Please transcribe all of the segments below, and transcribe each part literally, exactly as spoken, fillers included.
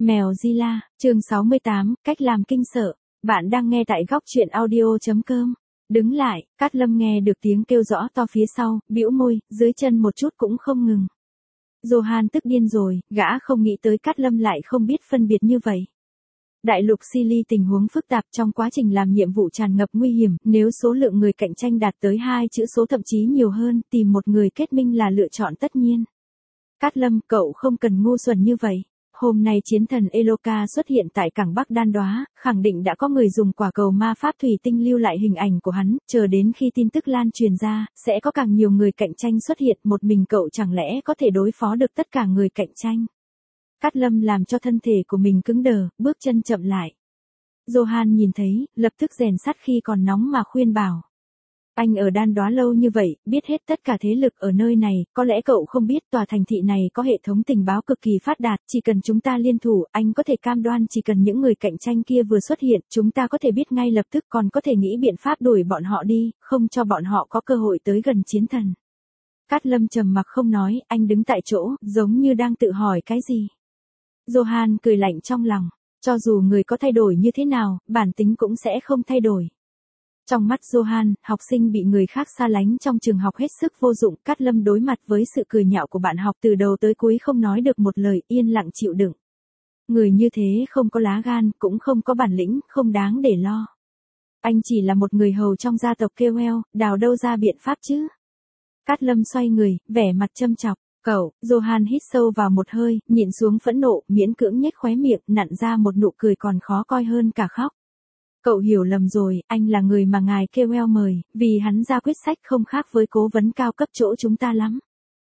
Mèo Zilla, chương sáu mươi tám, cách làm kinh sợ. Bạn đang nghe tại góc truyện audio chấm com. Đứng lại, Cát Lâm nghe được tiếng kêu rõ to phía sau, bĩu môi, dưới chân một chút cũng không ngừng. Johan tức điên rồi, gã không nghĩ tới Cát Lâm lại không biết phân biệt như vậy. Đại lục Silly tình huống phức tạp, trong quá trình làm nhiệm vụ tràn ngập nguy hiểm, nếu số lượng người cạnh tranh đạt tới hai chữ số thậm chí nhiều hơn, tìm một người kết minh là lựa chọn tất nhiên. Cát Lâm, cậu không cần ngu xuẩn như vậy. Hôm nay chiến thần Eloka xuất hiện tại cảng Bắc Đan Đoá, khẳng định đã có người dùng quả cầu ma pháp thủy tinh lưu lại hình ảnh của hắn, chờ đến khi tin tức lan truyền ra, sẽ có càng nhiều người cạnh tranh xuất hiện, một mình cậu chẳng lẽ có thể đối phó được tất cả người cạnh tranh. Cát Lâm làm cho thân thể của mình cứng đờ, bước chân chậm lại. Johan nhìn thấy, lập tức rèn sắt khi còn nóng mà khuyên bảo. Anh ở Đan Đoá lâu như vậy, biết hết tất cả thế lực ở nơi này, có lẽ cậu không biết tòa thành thị này có hệ thống tình báo cực kỳ phát đạt, chỉ cần chúng ta liên thủ, anh có thể cam đoan chỉ cần những người cạnh tranh kia vừa xuất hiện, chúng ta có thể biết ngay lập tức, còn có thể nghĩ biện pháp đuổi bọn họ đi, không cho bọn họ có cơ hội tới gần chiến thần. Cát Lâm trầm mặc không nói, anh đứng tại chỗ, giống như đang tự hỏi cái gì. Johan cười lạnh trong lòng, cho dù người có thay đổi như thế nào, bản tính cũng sẽ không thay đổi. Trong mắt Johan, học sinh bị người khác xa lánh trong trường học hết sức vô dụng. Cát Lâm đối mặt với sự cười nhạo của bạn học từ đầu tới cuối không nói được một lời, yên lặng chịu đựng. Người như thế không có lá gan, cũng không có bản lĩnh, không đáng để lo. Anh chỉ là một người hầu trong gia tộc kêu eo, đào đâu ra biện pháp chứ. Cát Lâm xoay người, vẻ mặt châm chọc. Cậu, Johan hít sâu vào một hơi, nhịn xuống phẫn nộ, miễn cưỡng nhếch khóe miệng, nặn ra một nụ cười còn khó coi hơn cả khóc. Cậu hiểu lầm rồi, anh là người mà ngài Kewell mời, vì hắn ra quyết sách không khác với cố vấn cao cấp chỗ chúng ta lắm.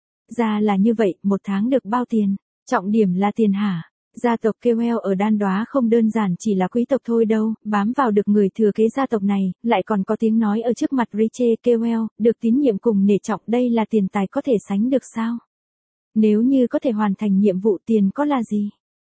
Ra là như vậy, một tháng được bao tiền? Trọng điểm là tiền hả? Gia tộc Kewell ở Đan Đoá không đơn giản chỉ là quý tộc thôi đâu, bám vào được người thừa kế gia tộc này, lại còn có tiếng nói ở trước mặt Rachel Kewell, được tín nhiệm cùng nể trọng, đây là tiền tài có thể sánh được sao? Nếu như có thể hoàn thành nhiệm vụ, tiền có là gì?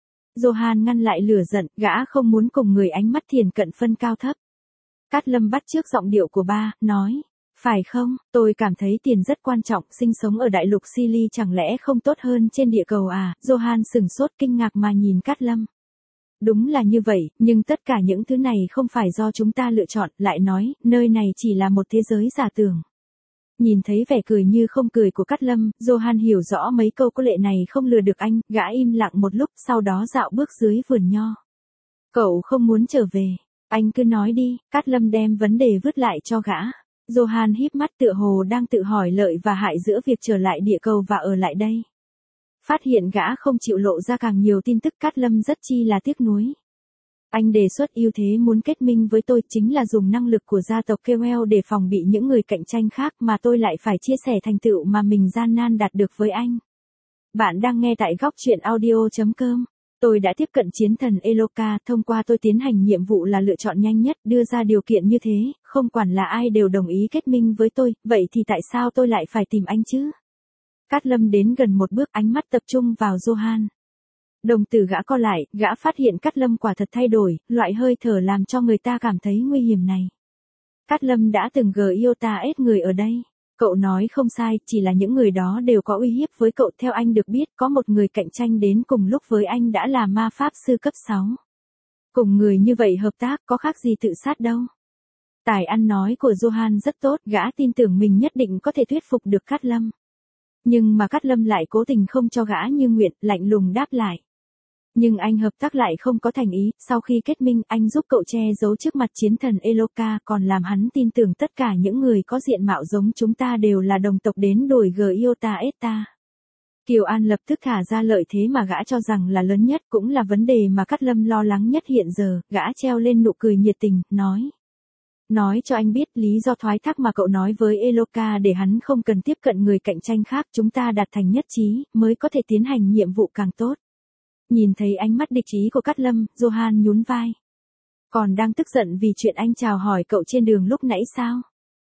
Johan ngăn lại lửa giận, gã không muốn cùng người ánh mắt thiền cận phân cao thấp. Cát Lâm bắt chước giọng điệu của ba, nói, phải không, tôi cảm thấy tiền rất quan trọng, sinh sống ở đại lục Silly chẳng lẽ không tốt hơn trên địa cầu à? Johan sừng sốt kinh ngạc mà nhìn Cát Lâm. Đúng là như vậy, nhưng tất cả những thứ này không phải do chúng ta lựa chọn, lại nói, nơi này chỉ là một thế giới giả tưởng. Nhìn thấy vẻ cười như không cười của Cát Lâm, Johan hiểu rõ mấy câu có lệ này không lừa được anh, gã im lặng một lúc, sau đó dạo bước dưới vườn nho. Cậu không muốn trở về, anh cứ nói đi. Cát Lâm đem vấn đề vứt lại cho gã. Johan híp mắt tựa hồ đang tự hỏi lợi và hại giữa việc trở lại địa cầu và ở lại đây. Phát hiện gã không chịu lộ ra càng nhiều tin tức, Cát Lâm rất chi là tiếc nuối. Anh đề xuất ưu thế muốn kết minh với tôi chính là dùng năng lực của gia tộc Kewell để phòng bị những người cạnh tranh khác mà tôi lại phải chia sẻ thành tựu mà mình gian nan đạt được với anh. Bạn đang nghe tại góc truyện audio chấm com. Tôi đã tiếp cận chiến thần Eloka, thông qua tôi tiến hành nhiệm vụ là lựa chọn nhanh nhất, đưa ra điều kiện như thế, không quản là ai đều đồng ý kết minh với tôi, vậy thì tại sao tôi lại phải tìm anh chứ? Cát Lâm đến gần một bước, ánh mắt tập trung vào Johan. Đồng tử gã co lại, gã phát hiện Cát Lâm quả thật thay đổi, loại hơi thở làm cho người ta cảm thấy nguy hiểm này. Cát Lâm đã từng Giota ép người ở đây. Cậu nói không sai, chỉ là những người đó đều có uy hiếp với cậu. Theo anh được biết, có một người cạnh tranh đến cùng lúc với anh đã là ma pháp sư cấp sáu. Cùng người như vậy hợp tác có khác gì tự sát đâu. Tài ăn nói của Johan rất tốt, gã tin tưởng mình nhất định có thể thuyết phục được Cát Lâm. Nhưng mà Cát Lâm lại cố tình không cho gã như nguyện, lạnh lùng đáp lại. Nhưng anh hợp tác lại không có thành ý, sau khi kết minh, anh giúp cậu che giấu trước mặt chiến thần Eloka, còn làm hắn tin tưởng tất cả những người có diện mạo giống chúng ta đều là đồng tộc đến đuổi Giota Esta. Kiều An lập tức thả ra lợi thế mà gã cho rằng là lớn nhất, cũng là vấn đề mà Cát Lâm lo lắng nhất hiện giờ, gã treo lên nụ cười nhiệt tình, nói. Nói cho anh biết lý do thoái thác mà cậu nói với Eloka để hắn không cần tiếp cận người cạnh tranh khác, chúng ta đạt thành nhất trí, mới có thể tiến hành nhiệm vụ càng tốt. Nhìn thấy ánh mắt địch ý của Cát Lâm, Johan nhún vai. Còn đang tức giận vì chuyện anh chào hỏi cậu trên đường lúc nãy sao?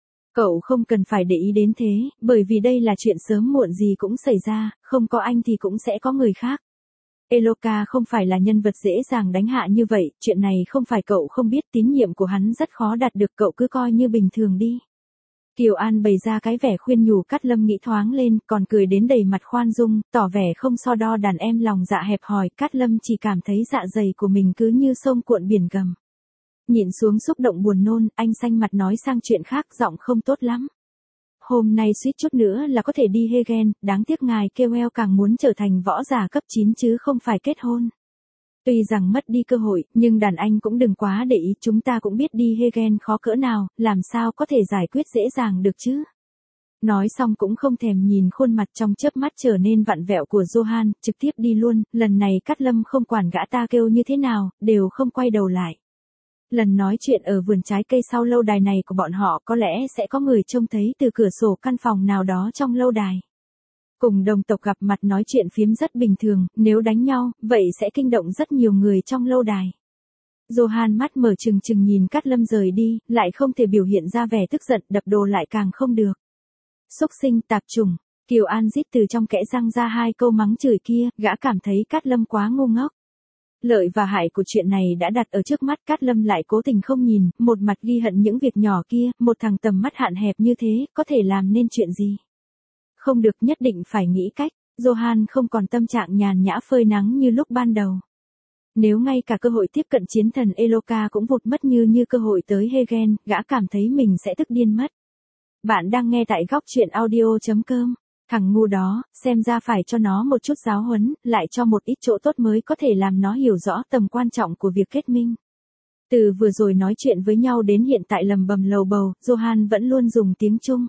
Cậu không cần phải để ý đến thế, bởi vì đây là chuyện sớm muộn gì cũng xảy ra, không có anh thì cũng sẽ có người khác. Eloka không phải là nhân vật dễ dàng đánh hạ như vậy, chuyện này không phải cậu không biết, tín nhiệm của hắn rất khó đạt được, cậu cứ coi như bình thường đi. Kiều An bày ra cái vẻ khuyên nhủ, Cát Lâm nghĩ thoáng lên, còn cười đến đầy mặt khoan dung, tỏ vẻ không so đo đàn em lòng dạ hẹp hòi. Cát Lâm chỉ cảm thấy dạ dày của mình cứ như sông cuộn biển gầm. Nhịn xuống xúc động buồn nôn, anh xanh mặt nói sang chuyện khác, giọng không tốt lắm. Hôm nay suýt chút nữa là có thể đi Hegen, đáng tiếc ngài kêu eo càng muốn trở thành võ giả cấp chín chứ không phải kết hôn. Tuy rằng mất đi cơ hội, nhưng đàn anh cũng đừng quá để ý, chúng ta cũng biết đi Hegen khó cỡ nào, làm sao có thể giải quyết dễ dàng được chứ. Nói xong cũng không thèm nhìn khuôn mặt trong chớp mắt trở nên vặn vẹo của Johan, trực tiếp đi luôn, lần này Cát Lâm không quản gã ta kêu như thế nào, đều không quay đầu lại. Lần nói chuyện ở vườn trái cây sau lâu đài này của bọn họ có lẽ sẽ có người trông thấy từ cửa sổ căn phòng nào đó trong lâu đài. Cùng đồng tộc gặp mặt nói chuyện phiếm rất bình thường, nếu đánh nhau, vậy sẽ kinh động rất nhiều người trong lâu đài. Johan mắt mở trừng trừng nhìn Cát Lâm rời đi, lại không thể biểu hiện ra vẻ tức giận, đập đồ lại càng không được. Xúc sinh tạp chủng, Kiều An rít từ trong kẽ răng ra hai câu mắng chửi kia, gã cảm thấy Cát Lâm quá ngu ngốc. Lợi và hại của chuyện này đã đặt ở trước mắt, Cát Lâm lại cố tình không nhìn, một mặt ghi hận những việc nhỏ kia, một thằng tầm mắt hạn hẹp như thế, có thể làm nên chuyện gì. Không được, nhất định phải nghĩ cách. Johan không còn tâm trạng nhàn nhã phơi nắng như lúc ban đầu. Nếu ngay cả cơ hội tiếp cận chiến thần Eloka cũng vụt mất như như cơ hội tới Hegen, gã cảm thấy mình sẽ tức điên mất. Bạn đang nghe tại góc truyện audio chấm com. Thằng ngu đó, xem ra phải cho nó một chút giáo huấn, lại cho một ít chỗ tốt mới có thể làm nó hiểu rõ tầm quan trọng của việc kết minh. Từ vừa rồi nói chuyện với nhau đến hiện tại lầm bầm lầu bầu, Johan vẫn luôn dùng tiếng Trung.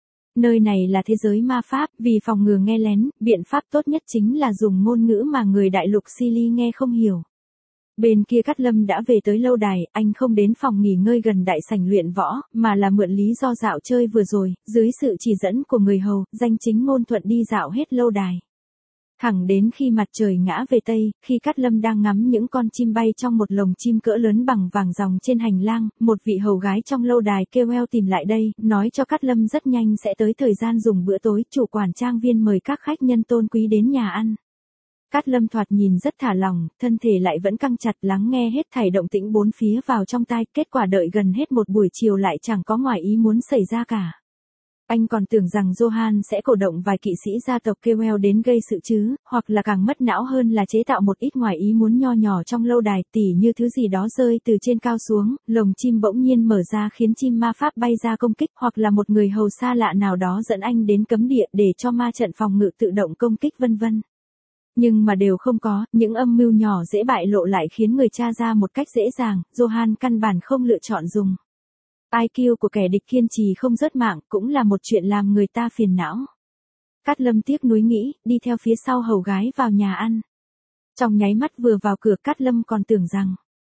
Nơi này là thế giới ma pháp, vì phòng ngừa nghe lén, biện pháp tốt nhất chính là dùng ngôn ngữ mà người đại lục Silly nghe không hiểu. Bên kia Cát Lâm đã về tới lâu đài, anh không đến phòng nghỉ ngơi gần đại sảnh luyện võ, mà là mượn lý do dạo chơi vừa rồi, dưới sự chỉ dẫn của người hầu, danh chính ngôn thuận đi dạo hết lâu đài. Thẳng đến khi mặt trời ngã về Tây, khi Cát Lâm đang ngắm những con chim bay trong một lồng chim cỡ lớn bằng vàng ròng trên hành lang, một vị hầu gái trong lâu đài kêu eo tìm lại đây, nói cho Cát Lâm rất nhanh sẽ tới thời gian dùng bữa tối, chủ quản trang viên mời các khách nhân tôn quý đến nhà ăn. Cát Lâm thoạt nhìn rất thả lỏng, thân thể lại vẫn căng chặt lắng nghe hết thảy động tĩnh bốn phía vào trong tai, kết quả đợi gần hết một buổi chiều lại chẳng có ngoài ý muốn xảy ra cả. Anh còn tưởng rằng Johan sẽ cổ động vài kỵ sĩ gia tộc kêu eo đến gây sự chứ, hoặc là càng mất não hơn là chế tạo một ít ngoài ý muốn nho nhỏ trong lâu đài, tỉ như thứ gì đó rơi từ trên cao xuống, lồng chim bỗng nhiên mở ra khiến chim ma pháp bay ra công kích, hoặc là một người hầu xa lạ nào đó dẫn anh đến cấm địa để cho ma trận phòng ngự tự động công kích vân vân. Nhưng mà đều không có, những âm mưu nhỏ dễ bại lộ lại khiến người tra ra một cách dễ dàng, Johan căn bản không lựa chọn dùng. i kiu của kẻ địch kiên trì không rớt mạng cũng là một chuyện làm người ta phiền não. Cát Lâm tiếc nuối nghĩ, đi theo phía sau hầu gái vào nhà ăn. Trong nháy mắt vừa vào cửa Cát Lâm còn tưởng rằng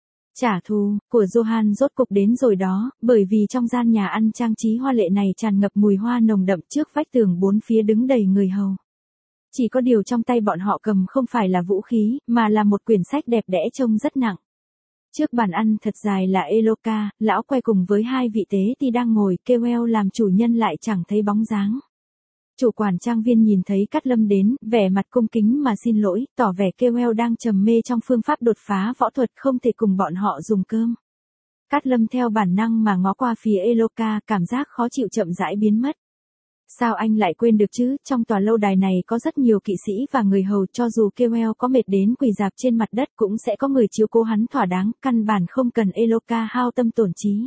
trả thù của Johan rốt cục đến rồi đó, bởi vì trong gian nhà ăn trang trí hoa lệ này tràn ngập mùi hoa nồng đậm, trước vách tường bốn phía đứng đầy người hầu. Chỉ có điều trong tay bọn họ cầm không phải là vũ khí, mà là một quyển sách đẹp đẽ trông rất nặng. Trước bàn ăn thật dài là Eloka, lão quay cùng với hai vị tế thì đang ngồi, kêu eo làm chủ nhân lại chẳng thấy bóng dáng. Chủ quản trang viên nhìn thấy Cát Lâm đến, vẻ mặt cung kính mà xin lỗi, tỏ vẻ kêu eo đang trầm mê trong phương pháp đột phá võ thuật không thể cùng bọn họ dùng cơm. Cát Lâm theo bản năng mà ngó qua phía Eloka, cảm giác khó chịu chậm rãi biến mất. Sao anh lại quên được chứ, trong tòa lâu đài này có rất nhiều kỵ sĩ và người hầu, cho dù kêu eo có mệt đến quỳ rạp trên mặt đất cũng sẽ có người chiếu cố hắn thỏa đáng, căn bản không cần Eloka hao tâm tổn trí.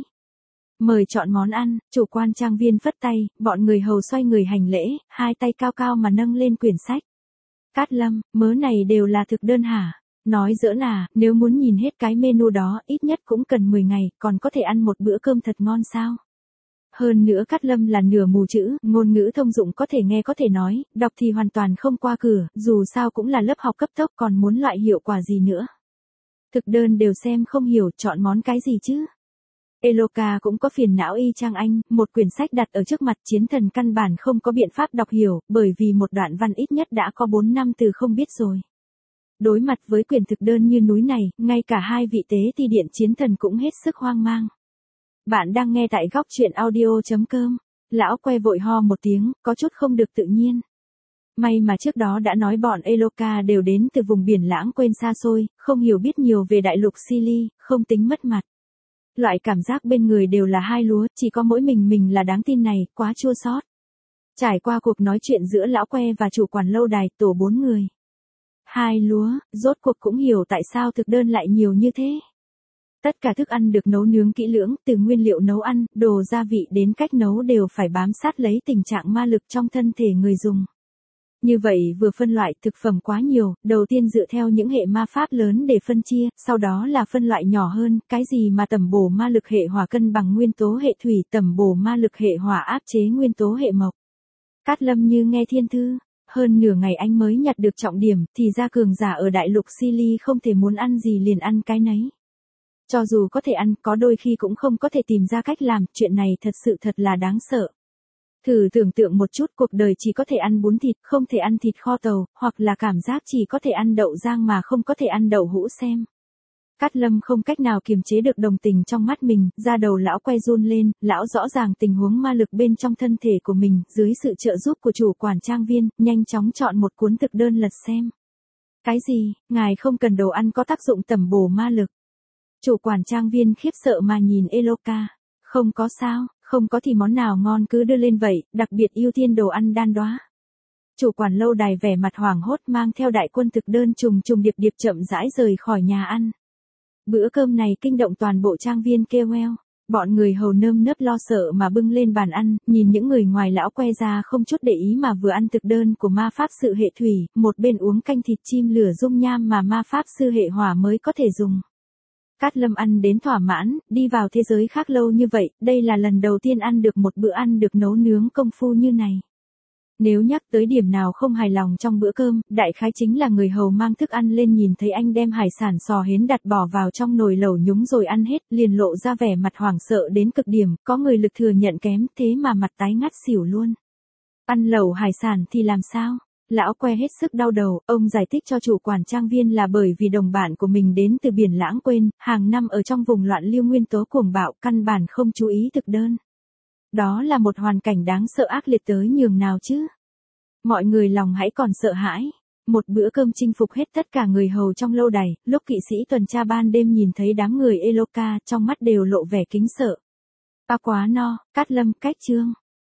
Mời chọn món ăn, chủ quan trang viên phất tay, bọn người hầu xoay người hành lễ, hai tay cao cao mà nâng lên quyển sách. Cát Lâm, mớ này đều là thực đơn hả? Nói giỡn à, nếu muốn nhìn hết cái menu đó, ít nhất cũng cần mười ngày, còn có thể ăn một bữa cơm thật ngon sao? Hơn nữa Cát Lâm là nửa mù chữ, ngôn ngữ thông dụng có thể nghe có thể nói, đọc thì hoàn toàn không qua cửa, dù sao cũng là lớp học cấp tốc, còn muốn loại hiệu quả gì nữa. Thực đơn đều xem không hiểu, chọn món cái gì chứ? Eloka cũng có phiền não y chang anh, một quyển sách đặt ở trước mặt chiến thần căn bản không có biện pháp đọc hiểu, bởi vì một đoạn văn ít nhất đã có bốn năm từ không biết rồi. Đối mặt với quyển thực đơn như núi này, ngay cả hai vị tế ti điện chiến thần cũng hết sức hoang mang. Bạn đang nghe tại góc truyện audio chấm com. Lão quay vội ho một tiếng, có chút không được tự nhiên. May mà trước đó đã nói bọn Eloka đều đến từ vùng biển lãng quên xa xôi, không hiểu biết nhiều về đại lục Silly, không tính mất mặt. Loại cảm giác bên người đều là hai lúa, chỉ có mỗi mình mình là đáng tin này, quá chua xót. Trải qua cuộc nói chuyện giữa lão que và chủ quản lâu đài, tổ bốn người. Hai lúa, rốt cuộc cũng hiểu tại sao thực đơn lại nhiều như thế. Tất cả thức ăn được nấu nướng kỹ lưỡng, từ nguyên liệu nấu ăn, đồ gia vị đến cách nấu đều phải bám sát lấy tình trạng ma lực trong thân thể người dùng. Như vậy vừa phân loại thực phẩm quá nhiều, đầu tiên dựa theo những hệ ma pháp lớn để phân chia, sau đó là phân loại nhỏ hơn, cái gì mà tầm bổ ma lực hệ hỏa cân bằng nguyên tố hệ thủy, tầm bổ ma lực hệ hỏa áp chế nguyên tố hệ mộc. Cát Lâm như nghe thiên thư, hơn nửa ngày anh mới nhặt được trọng điểm, thì ra cường giả ở đại lục Sili không thể muốn ăn gì liền ăn cái nấy. Cho dù có thể ăn, có đôi khi cũng không có thể tìm ra cách làm, chuyện này thật sự thật là đáng sợ. Thử tưởng tượng một chút, cuộc đời chỉ có thể ăn bún thịt, không thể ăn thịt kho tàu, hoặc là cảm giác chỉ có thể ăn đậu rang mà không có thể ăn đậu hũ xem. Cát Lâm không cách nào kiềm chế được đồng tình trong mắt mình, da đầu lão quay run lên, lão rõ ràng tình huống ma lực bên trong thân thể của mình, dưới sự trợ giúp của chủ quản trang viên, nhanh chóng chọn một cuốn thực đơn lật xem. Cái gì, ngài không cần đồ ăn có tác dụng tẩm bổ ma lực? Chủ quản trang viên khiếp sợ mà nhìn Eloka. Không có sao, không có thì món nào ngon cứ đưa lên vậy, đặc biệt ưu tiên đồ ăn đan đóa. Chủ quản lâu đài vẻ mặt hoảng hốt mang theo đại quân thực đơn trùng trùng điệp điệp chậm rãi rời khỏi nhà ăn. Bữa cơm này kinh động toàn bộ trang viên kêu eo. Bọn người hầu nơm nớp lo sợ mà bưng lên bàn ăn, nhìn những người ngoài lão que ra không chút để ý mà vừa ăn thực đơn của ma pháp sư hệ thủy, một bên uống canh thịt chim lửa dung nham mà ma pháp sư hệ hỏa mới có thể dùng. Cát Lâm ăn đến thỏa mãn, đi vào thế giới khác lâu như vậy, đây là lần đầu tiên ăn được một bữa ăn được nấu nướng công phu như này. Nếu nhắc tới điểm nào không hài lòng trong bữa cơm, đại khái chính là người hầu mang thức ăn lên nhìn thấy anh đem hải sản sò hến đặt bỏ vào trong nồi lẩu nhúng rồi ăn hết, liền lộ ra vẻ mặt hoảng sợ đến cực điểm, có người lực thừa nhận kém, thế mà mặt tái ngắt xỉu luôn. Ăn lẩu hải sản thì làm sao? Lão que hết sức đau đầu, ông giải thích cho chủ quản trang viên là bởi vì đồng bạn của mình đến từ biển lãng quên, hàng năm ở trong vùng loạn lưu nguyên tố cuồng bạo, căn bản không chú ý thực đơn. Đó là một hoàn cảnh đáng sợ ác liệt tới nhường nào chứ. Mọi người lòng hãy còn sợ hãi. Một bữa cơm chinh phục hết tất cả người hầu trong lâu đài, lúc kỵ sĩ tuần tra ban đêm nhìn thấy đám người Eloka, trong mắt đều lộ vẻ kính sợ. Ta quá no, Cát Lâm cách chương.